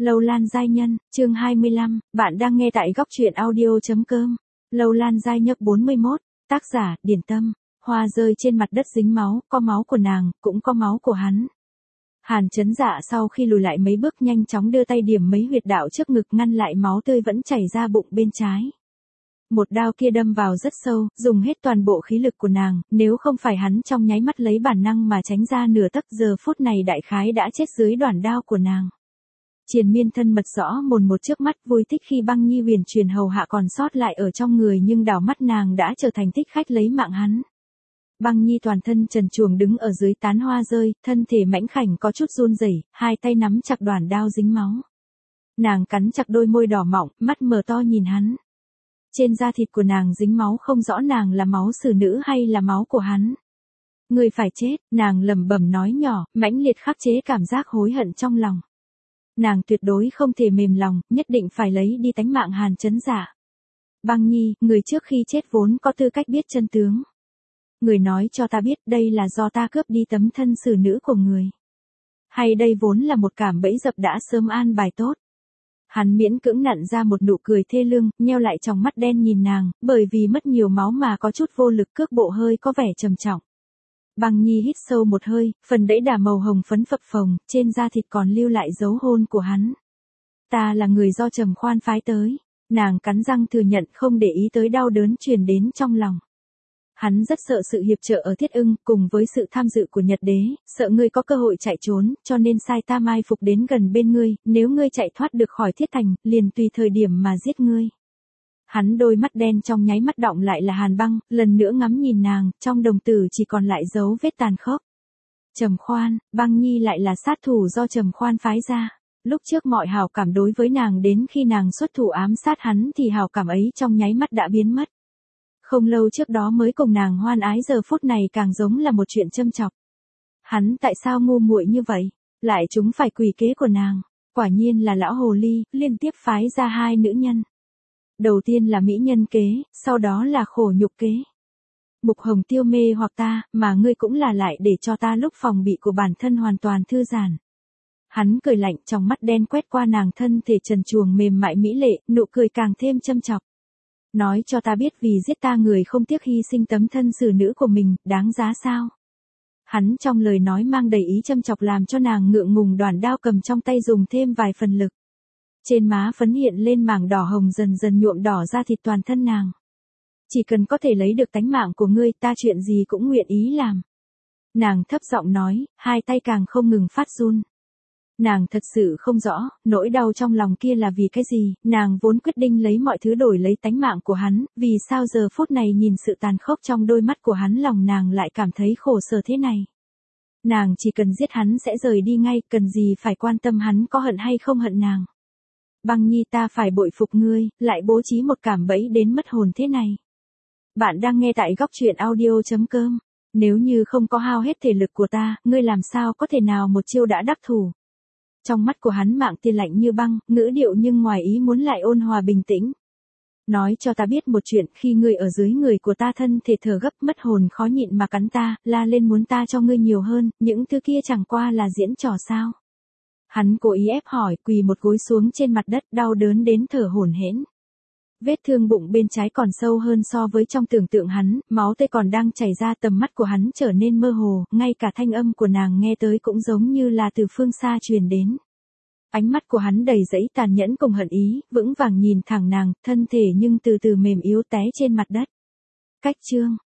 Lâu Lan giai nhân, chương 25, bạn đang nghe tại góc truyện audio.com. Lâu Lan giai nhấc 41, tác giả, Điển Tâm. Hoa rơi trên mặt đất dính máu, có máu của nàng, cũng có máu của hắn. Hàn Chấn Dạ sau khi lùi lại mấy bước nhanh chóng đưa tay điểm mấy huyệt đạo trước ngực ngăn lại máu tươi vẫn chảy ra bụng bên trái. Một đao kia đâm vào rất sâu, dùng hết toàn bộ khí lực của nàng, nếu không phải hắn trong nháy mắt lấy bản năng mà tránh ra nửa tấc, giờ phút này đại khái đã chết dưới đoản đao của nàng. Triền Miên thân mật rõ mồn một trước mắt, vui thích khi Băng Nhi huyền truyền hầu hạ còn sót lại ở trong người, nhưng đảo mắt nàng đã trở thành thích khách lấy mạng hắn. Băng Nhi toàn thân trần truồng đứng ở dưới tán hoa rơi, thân thể mảnh khảnh có chút run rẩy, hai tay nắm chặt đoản đao dính máu. Nàng cắn chặt đôi môi đỏ mọng, mắt mở to nhìn hắn. Trên da thịt của nàng dính máu, không rõ nàng là máu xử nữ hay là máu của hắn. Người phải chết, nàng lẩm bẩm nói nhỏ, mãnh liệt khắc chế cảm giác hối hận trong lòng. Nàng tuyệt đối không thể mềm lòng, nhất định phải lấy đi tánh mạng Hàn Chấn Dạ. Băng Nhi, người trước khi chết vốn có tư cách biết chân tướng. Người nói cho ta biết đây là do ta cướp đi tấm thân xử nữ của người. Hay đây vốn là một cảm bẫy dập đã sớm an bài tốt. Hắn miễn cưỡng nặn ra một nụ cười thê lương, nheo lại tròng mắt đen nhìn nàng, bởi vì mất nhiều máu mà có chút vô lực, cước bộ hơi có vẻ trầm trọng. Băng Nhi hít sâu một hơi, phần đẫy đà màu hồng phấn phập phồng, trên da thịt còn lưu lại dấu hôn của hắn. Ta là người do Trầm Khoan phái tới. Nàng cắn răng thừa nhận, không để ý tới đau đớn truyền đến trong lòng. Hắn rất sợ sự hiệp trợ ở Thiết Ưng, cùng với sự tham dự của Nhật Đế, sợ ngươi có cơ hội chạy trốn, cho nên sai ta mai phục đến gần bên ngươi, nếu ngươi chạy thoát được khỏi Thiết Thành, liền tùy thời điểm mà giết ngươi. Hắn đôi mắt đen trong nháy mắt đọng lại là hàn băng, lần nữa ngắm nhìn nàng, trong đồng tử chỉ còn lại dấu vết tàn khốc. Trầm Khoan, Băng Nhi lại là sát thủ do Trầm Khoan phái ra. Lúc trước mọi hảo cảm đối với nàng, đến khi nàng xuất thủ ám sát hắn thì hảo cảm ấy trong nháy mắt đã biến mất. Không lâu trước đó mới cùng nàng hoan ái, giờ phút này càng giống là một chuyện châm chọc. Hắn tại sao ngu muội như vậy, lại chúng phải quỷ kế của nàng. Quả nhiên là lão hồ ly, liên tiếp phái ra hai nữ nhân. Đầu tiên là mỹ nhân kế, sau đó là khổ nhục kế. Mục Hồng tiêu mê hoặc ta, mà ngươi cũng là lại để cho ta lúc phòng bị của bản thân hoàn toàn thư giãn. Hắn cười lạnh, trong mắt đen quét qua nàng, thân thể trần truồng mềm mại mỹ lệ, nụ cười càng thêm châm chọc. Nói cho ta biết vì giết ta người không tiếc hy sinh tấm thân xử nữ của mình, đáng giá sao? Hắn trong lời nói mang đầy ý châm chọc làm cho nàng ngượng ngùng, đoản đao cầm trong tay dùng thêm vài phần lực. Trên má phấn hiện lên mảng đỏ hồng dần dần nhuộm đỏ da thịt toàn thân nàng. Chỉ cần có thể lấy được tánh mạng của ngươi, ta chuyện gì cũng nguyện ý làm. Nàng thấp giọng nói, hai tay càng không ngừng phát run. Nàng thật sự không rõ, nỗi đau trong lòng kia là vì cái gì, nàng vốn quyết định lấy mọi thứ đổi lấy tánh mạng của hắn, vì sao giờ phút này nhìn sự tàn khốc trong đôi mắt của hắn lòng nàng lại cảm thấy khổ sở thế này. Nàng chỉ cần giết hắn sẽ rời đi ngay, cần gì phải quan tâm hắn có hận hay không hận nàng. Băng Nhi, ta phải bội phục ngươi, lại bố trí một cảm bẫy đến mất hồn thế này. Bạn đang nghe tại góc truyện audio.com. Nếu như không có hao hết thể lực của ta, ngươi làm sao có thể nào một chiêu đã đắc thủ. Trong mắt của hắn mạng tia lạnh như băng, ngữ điệu nhưng ngoài ý muốn lại ôn hòa bình tĩnh. Nói cho ta biết một chuyện, khi ngươi ở dưới người của ta thân thể thở gấp mất hồn khó nhịn mà cắn ta, la lên muốn ta cho ngươi nhiều hơn, những thứ kia chẳng qua là diễn trò sao. Hắn cố ý ép hỏi, quỳ một gối xuống trên mặt đất, đau đớn đến thở hổn hển. Vết thương bụng bên trái còn sâu hơn so với trong tưởng tượng hắn, máu tươi còn đang chảy ra, tầm mắt của hắn trở nên mơ hồ, ngay cả thanh âm của nàng nghe tới cũng giống như là từ phương xa truyền đến. Ánh mắt của hắn đầy dẫy tàn nhẫn cùng hận ý, vững vàng nhìn thẳng nàng, thân thể nhưng từ từ mềm yếu té trên mặt đất. Cách chương,